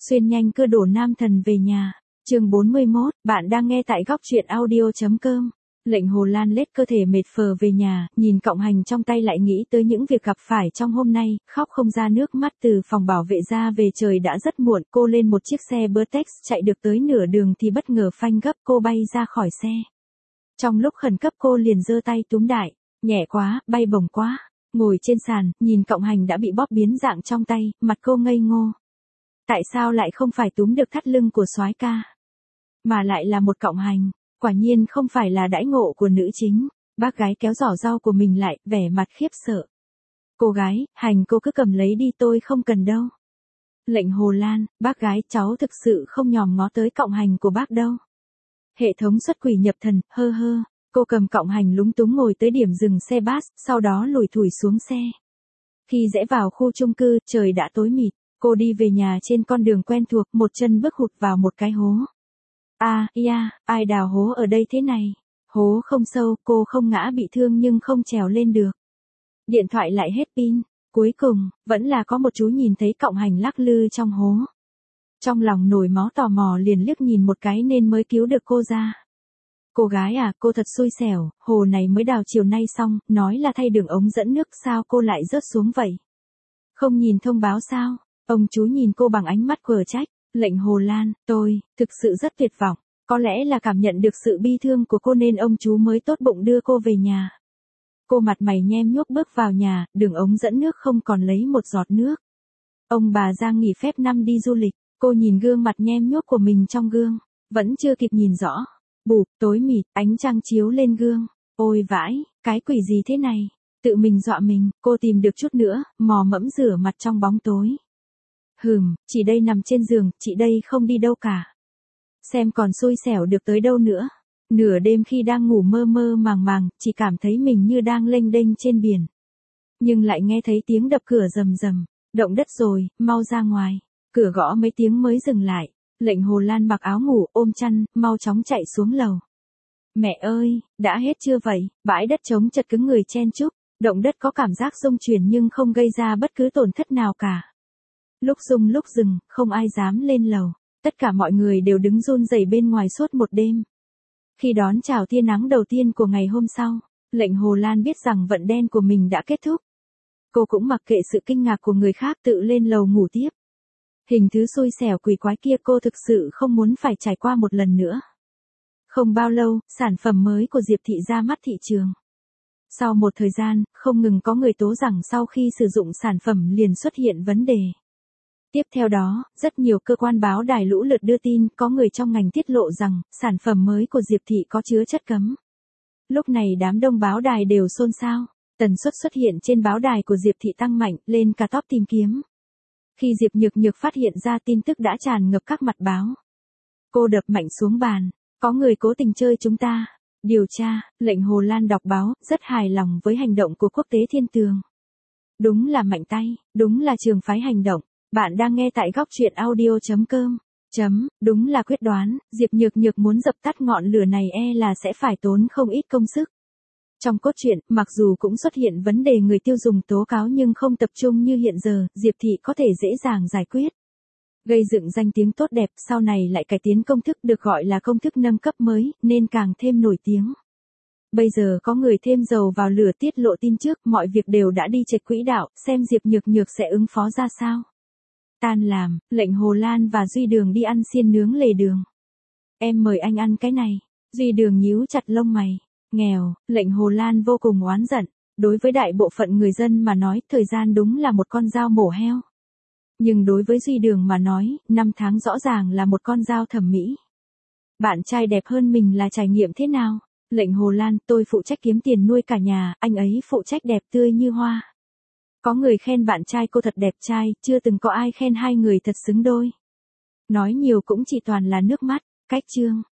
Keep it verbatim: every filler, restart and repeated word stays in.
Xuyên nhanh cưa đổ nam thần về nhà. Chương bốn mươi mốt, bạn đang nghe tại góc truyện audio chấm com. Lệnh Hồ Lan lết cơ thể mệt phờ về nhà, nhìn cọng hành trong tay lại nghĩ tới những việc gặp phải trong hôm nay, khóc không ra nước mắt. Từ phòng bảo vệ ra về trời đã rất muộn, cô lên một chiếc xe Bertex chạy được tới nửa đường thì bất ngờ phanh gấp, cô bay ra khỏi xe. Trong lúc khẩn cấp cô liền giơ tay túm đại, nhẹ quá, bay bổng quá. Ngồi trên sàn, nhìn cọng hành đã bị bóp biến dạng trong tay, mặt cô ngây ngô. Tại sao lại không phải túm được thắt lưng của soái ca, mà lại là một cọng hành? Quả nhiên không phải là đãi ngộ của nữ chính. Bác gái kéo giỏ rau của mình lại, vẻ mặt khiếp sợ. Cô gái, hành cô cứ cầm lấy đi, tôi không cần đâu. Lệnh Hồ Lan, bác gái, cháu thực sự không nhòm ngó tới cọng hành của bác đâu. Hệ thống xuất quỷ nhập thần, hơ hơ. Cô cầm cọng hành lúng túng ngồi tới điểm dừng xe bus, sau đó lủi thủi xuống xe. Khi rẽ vào khu chung cư, trời đã tối mịt. Cô đi về nhà trên con đường quen thuộc, một chân bước hụt vào một cái hố. À, yeah, ai đào hố ở đây thế này? Hố không sâu, cô không ngã bị thương nhưng không trèo lên được. Điện thoại lại hết pin. Cuối cùng, vẫn là có một chú nhìn thấy cọng hành lắc lư trong hố. Trong lòng nổi máu tò mò liền liếc nhìn một cái nên mới cứu được cô ra. Cô gái à, cô thật xui xẻo, hồ này mới đào chiều nay xong, nói là thay đường ống dẫn nước, sao cô lại rớt xuống vậy? Không nhìn thông báo sao? Ông chú nhìn cô bằng ánh mắt quở trách. Lệnh Hồ Lan, tôi, thực sự rất tuyệt vọng. Có lẽ là cảm nhận được sự bi thương của cô nên ông chú mới tốt bụng đưa cô về nhà. Cô mặt mày nhem nhuốc bước vào nhà, đường ống dẫn nước không còn lấy một giọt nước. Ông bà Giang nghỉ phép năm đi du lịch, cô nhìn gương mặt nhem nhuốc của mình trong gương, vẫn chưa kịp nhìn rõ. Bụp, tối mịt, ánh trăng chiếu lên gương. Ôi vãi, cái quỷ gì thế này? Tự mình dọa mình, cô tìm được chút nữa, mò mẫm rửa mặt trong bóng tối. Hừm, chị đây nằm trên giường, chị đây không đi đâu cả. Xem còn xui xẻo được tới đâu nữa. Nửa đêm khi đang ngủ mơ mơ màng màng, chị cảm thấy mình như đang lênh đênh trên biển. Nhưng lại nghe thấy tiếng đập cửa rầm rầm. Động đất rồi, mau ra ngoài. Cửa gõ mấy tiếng mới dừng lại. Lệnh Hồ Lan mặc áo ngủ, ôm chăn, mau chóng chạy xuống lầu. Mẹ ơi, đã hết chưa vậy? Bãi đất trống chật cứng người chen chúc. Động đất có cảm giác rung chuyển nhưng không gây ra bất cứ tổn thất nào cả. Lúc rung lúc dừng, không ai dám lên lầu. Tất cả mọi người đều đứng run rẩy bên ngoài suốt một đêm. Khi đón chào tia nắng đầu tiên của ngày hôm sau, Lệnh Hồ Lan biết rằng vận đen của mình đã kết thúc. Cô cũng mặc kệ sự kinh ngạc của người khác, tự lên lầu ngủ tiếp. Hình thứ xui xẻo quỷ quái kia cô thực sự không muốn phải trải qua một lần nữa. Không bao lâu, sản phẩm mới của Diệp Thị ra mắt thị trường. Sau một thời gian, không ngừng có người tố rằng sau khi sử dụng sản phẩm liền xuất hiện vấn đề. Tiếp theo đó, rất nhiều cơ quan báo đài lũ lượt đưa tin, có người trong ngành tiết lộ rằng, sản phẩm mới của Diệp Thị có chứa chất cấm. Lúc này đám đông báo đài đều xôn xao, tần suất xuất hiện trên báo đài của Diệp Thị tăng mạnh, lên cả top tìm kiếm. Khi Diệp Nhược Nhược phát hiện ra tin tức đã tràn ngập các mặt báo. Cô đập mạnh xuống bàn, có người cố tình chơi chúng ta. Điều tra, Lệnh Hồ Lan đọc báo, rất hài lòng với hành động của Quốc tế Thiên Tường. Đúng là mạnh tay, đúng là trường phái hành động. Bạn đang nghe tại góc truyện audio chấm com. Chấm, đúng là quyết đoán, Diệp Nhược Nhược muốn dập tắt ngọn lửa này e là sẽ phải tốn không ít công sức. Trong cốt truyện, mặc dù cũng xuất hiện vấn đề người tiêu dùng tố cáo nhưng không tập trung như hiện giờ, Diệp Thị có thể dễ dàng giải quyết. Gây dựng danh tiếng tốt đẹp, sau này lại cải tiến công thức được gọi là công thức nâng cấp mới, nên càng thêm nổi tiếng. Bây giờ có người thêm dầu vào lửa tiết lộ tin trước, mọi việc đều đã đi chệch quỹ đạo, xem Diệp Nhược Nhược sẽ ứng phó ra sao. Tan làm, Lệnh Hồ Lan và Duy Đường đi ăn xiên nướng lề đường. Em mời anh ăn cái này. Duy Đường nhíu chặt lông mày. Nghèo, Lệnh Hồ Lan vô cùng oán giận. Đối với đại bộ phận người dân mà nói, thời gian đúng là một con dao mổ heo. Nhưng đối với Duy Đường mà nói, năm tháng rõ ràng là một con dao thẩm mỹ. Bạn trai đẹp hơn mình là trải nghiệm thế nào? Lệnh Hồ Lan, tôi phụ trách kiếm tiền nuôi cả nhà, anh ấy phụ trách đẹp tươi như hoa. Có người khen bạn trai cô thật đẹp trai, chưa từng có ai khen hai người thật xứng đôi. Nói nhiều cũng chỉ toàn là nước mắt. Cách chương.